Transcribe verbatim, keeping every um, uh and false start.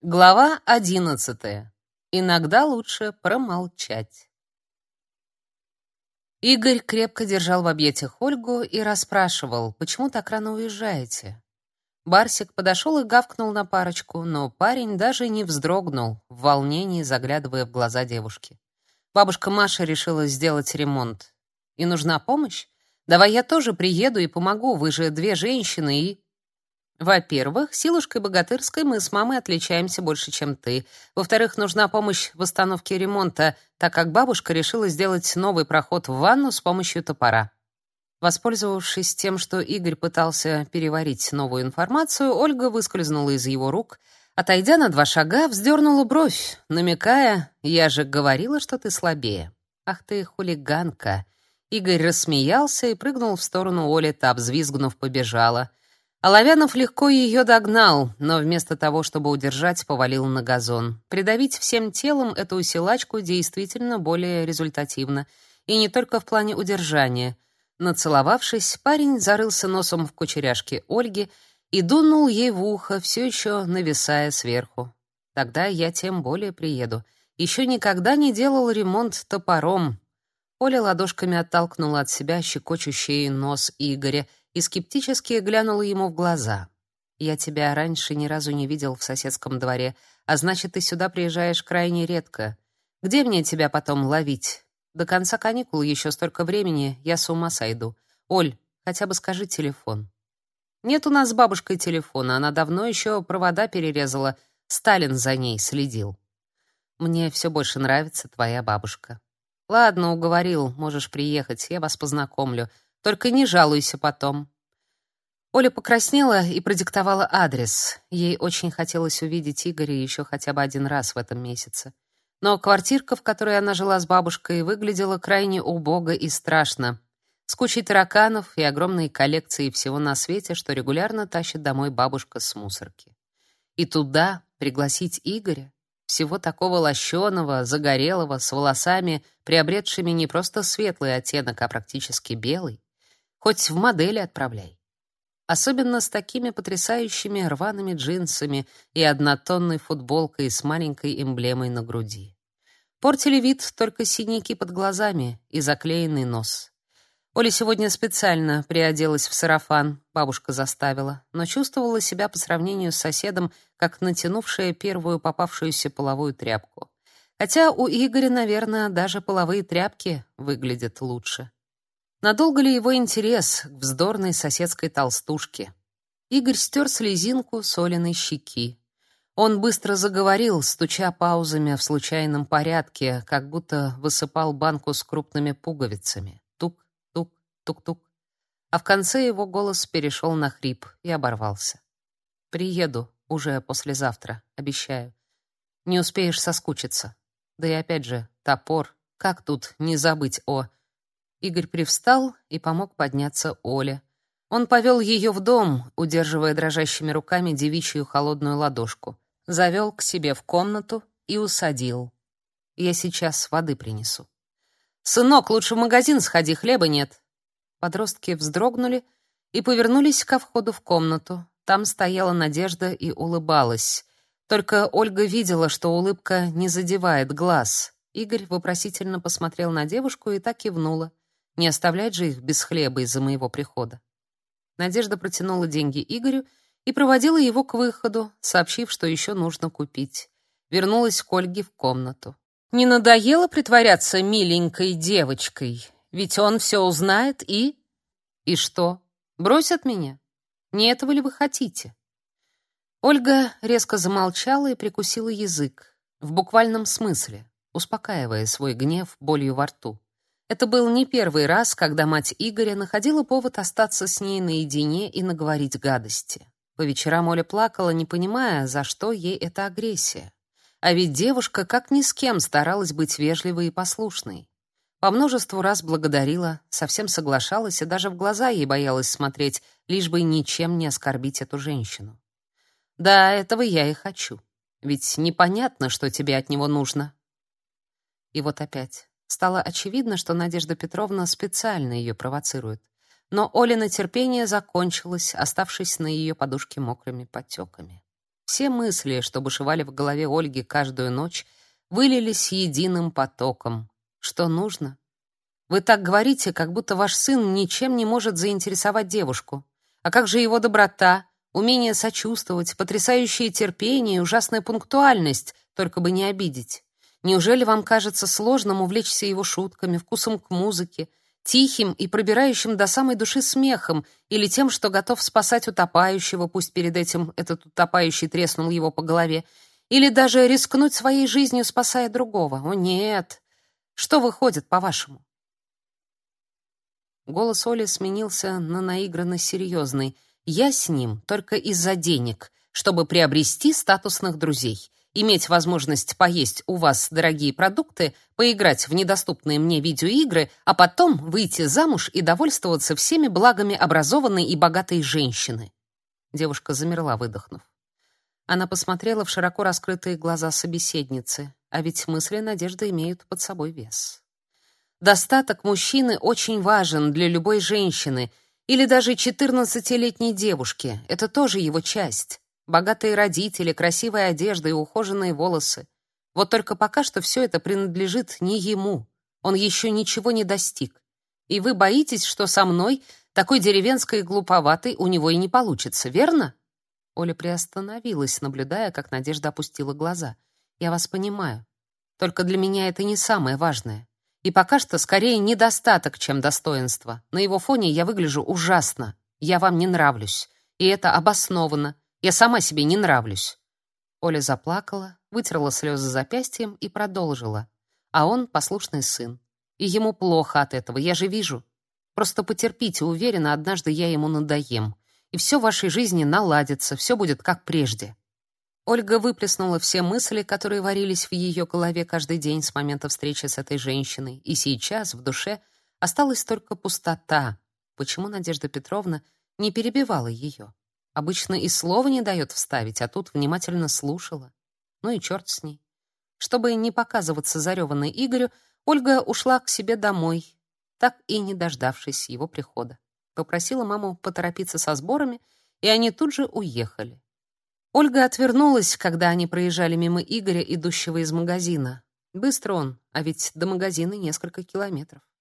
Глава одиннадцатая. Иногда лучше промолчать. Игорь крепко держал в объятиях Ольгу и расспрашивал, почему так рано уезжаете. Барсик подошел и гавкнул на парочку, но парень даже не вздрогнул, в волнении заглядывая в глаза девушки. Бабушка Маша решила сделать ремонт. И нужна помощь? Давай я тоже приеду и помогу, вы же две женщины и... Во-первых, силушкой богатырской мы с мамой отличаемся больше, чем ты. Во-вторых, нужна помощь в установке ремонта, так как бабушка решила сделать новый проход в ванну с помощью топора. Воспользовавшись тем, что Игорь пытался переварить новую информацию, Ольга выскользнула из его рук, отойдя на два шага, вздернула бровь, намекая: «Я же говорила, что ты слабее». «Ах ты хулиганка!» Игорь рассмеялся и прыгнул в сторону Оли, та, взвизгнув, побежала. Оловянов легко ее догнал, но вместо того, чтобы удержать, повалил на газон. Придавить всем телом эту силачку действительно более результативно, и не только в плане удержания. Нацеловавшись, парень зарылся носом в кучеряшки Ольги и дунул ей в ухо, все еще нависая сверху. Тогда я тем более приеду. Еще никогда не делал ремонт топором. Оля ладошками оттолкнула от себя щекочущий нос Игоря и скептически глянула ему в глаза. «Я тебя раньше ни разу не видел в соседском дворе, а значит, ты сюда приезжаешь крайне редко. Где мне тебя потом ловить? До конца каникул еще столько времени, я с ума сойду. Оль, хотя бы скажи телефон». «Нет у нас с бабушкой телефона, она давно еще провода перерезала, Сталин за ней следил». «Мне все больше нравится твоя бабушка». «Ладно, уговорил, можешь приехать, я вас познакомлю. Только не жалуйся потом». Оля покраснела и продиктовала адрес. Ей очень хотелось увидеть Игоря еще хотя бы один раз в этом месяце. Но квартирка, в которой она жила с бабушкой, выглядела крайне убого и страшно, с кучей тараканов и огромной коллекцией всего на свете, что регулярно тащит домой бабушка с мусорки. И туда пригласить Игоря, всего такого лощеного, загорелого, с волосами, приобретшими не просто светлый оттенок, а практически белый, хоть в модели отправляй. Особенно с такими потрясающими рваными джинсами и однотонной футболкой с маленькой эмблемой на груди. Портили вид только синяки под глазами и заклеенный нос. Оля сегодня специально приоделась в сарафан, бабушка заставила, но чувствовала себя по сравнению с соседом, как натянувшая первую попавшуюся половую тряпку. Хотя у Игоря, наверное, даже половые тряпки выглядят лучше. Надолго ли его интерес к вздорной соседской толстушке? Игорь стер слезинку с Олиной щеки. Он быстро заговорил, стуча паузами в случайном порядке, как будто высыпал банку с крупными пуговицами. Тук-тук, тук-тук. А в конце его голос перешел на хрип и оборвался. «Приеду уже послезавтра, обещаю. Не успеешь соскучиться. Да и опять же, топор. Как тут не забыть о...» Игорь привстал и помог подняться Оле. Он повел ее в дом, удерживая дрожащими руками девичью холодную ладошку. Завел к себе в комнату и усадил. «Я сейчас воды принесу». «Сынок, лучше в магазин сходи, хлеба нет». Подростки вздрогнули и повернулись ко входу в комнату. Там стояла Надежда и улыбалась. Только Ольга видела, что улыбка не задевает глаз. Игорь вопросительно посмотрел на девушку и так кивнула. Не оставлять же их без хлеба из-за моего прихода. Надежда протянула деньги Игорю и проводила его к выходу, сообщив, что еще нужно купить. Вернулась к Ольге в комнату. «Не надоело притворяться миленькой девочкой? Ведь он все узнает и...» «И что? Бросят меня? Не этого ли вы хотите?» Ольга резко замолчала и прикусила язык. В буквальном смысле, успокаивая свой гнев болью во рту. Это был не первый раз, когда мать Игоря находила повод остаться с ней наедине и наговорить гадости. По вечерам Оля плакала, не понимая, за что ей эта агрессия. А ведь девушка как ни с кем старалась быть вежливой и послушной. По множеству раз благодарила, совсем соглашалась и даже в глаза ей боялась смотреть, лишь бы ничем не оскорбить эту женщину. «Да, этого я и хочу. Ведь непонятно, что тебе от него нужно». И вот опять. Стало очевидно, что Надежда Петровна специально ее провоцирует. Но Олино терпение закончилось, оставшись на ее подушке мокрыми потеками. Все мысли, что бушевали в голове Ольги каждую ночь, вылились единым потоком. Что нужно? Вы так говорите, как будто ваш сын ничем не может заинтересовать девушку. А как же его доброта, умение сочувствовать, потрясающее терпение и ужасная пунктуальность, только бы не обидеть? Неужели вам кажется сложным увлечься его шутками, вкусом к музыке, тихим и пробирающим до самой души смехом, или тем, что готов спасать утопающего, пусть перед этим этот утопающий треснул его по голове, или даже рискнуть своей жизнью, спасая другого? О нет! Что выходит, по-вашему? Голос Оли сменился на наигранно серьезный. Я с ним только из-за денег, чтобы приобрести статусных друзей, иметь возможность поесть у вас дорогие продукты, поиграть в недоступные мне видеоигры, а потом выйти замуж и довольствоваться всеми благами образованной и богатой женщины. Девушка замерла, выдохнув. Она посмотрела в широко раскрытые глаза собеседницы, а ведь мысли Надежды имеют под собой вес. Достаток мужчины очень важен для любой женщины или даже четырнадцатилетней девушки. Это тоже его часть. Богатые родители, красивая одежда и ухоженные волосы. Вот только пока что все это принадлежит не ему. Он еще ничего не достиг. И вы боитесь, что со мной, такой деревенской и глуповатой, у него и не получится, верно? Оля приостановилась, наблюдая, как Надежда опустила глаза. Я вас понимаю. Только для меня это не самое важное. И пока что скорее недостаток, чем достоинство. На его фоне я выгляжу ужасно. Я вам не нравлюсь. И это обоснованно. Я сама себе не нравлюсь. Оля заплакала, вытерла слезы запястьем и продолжила. А он послушный сын. И ему плохо от этого, я же вижу. Просто потерпите, уверена, однажды я ему надоем. И все в вашей жизни наладится, все будет как прежде. Ольга выплеснула все мысли, которые варились в ее голове каждый день с момента встречи с этой женщиной, и сейчас в душе осталась только пустота. Почему Надежда Петровна не перебивала ее? Обычно и слова не дает вставить, а тут внимательно слушала. Ну и черт с ней. Чтобы не показываться зареванной Игорю, Ольга ушла к себе домой, так и не дождавшись его прихода. Попросила маму поторопиться со сборами, и они тут же уехали. Ольга отвернулась, когда они проезжали мимо Игоря, идущего из магазина. Быстро он, а ведь до магазина несколько километров.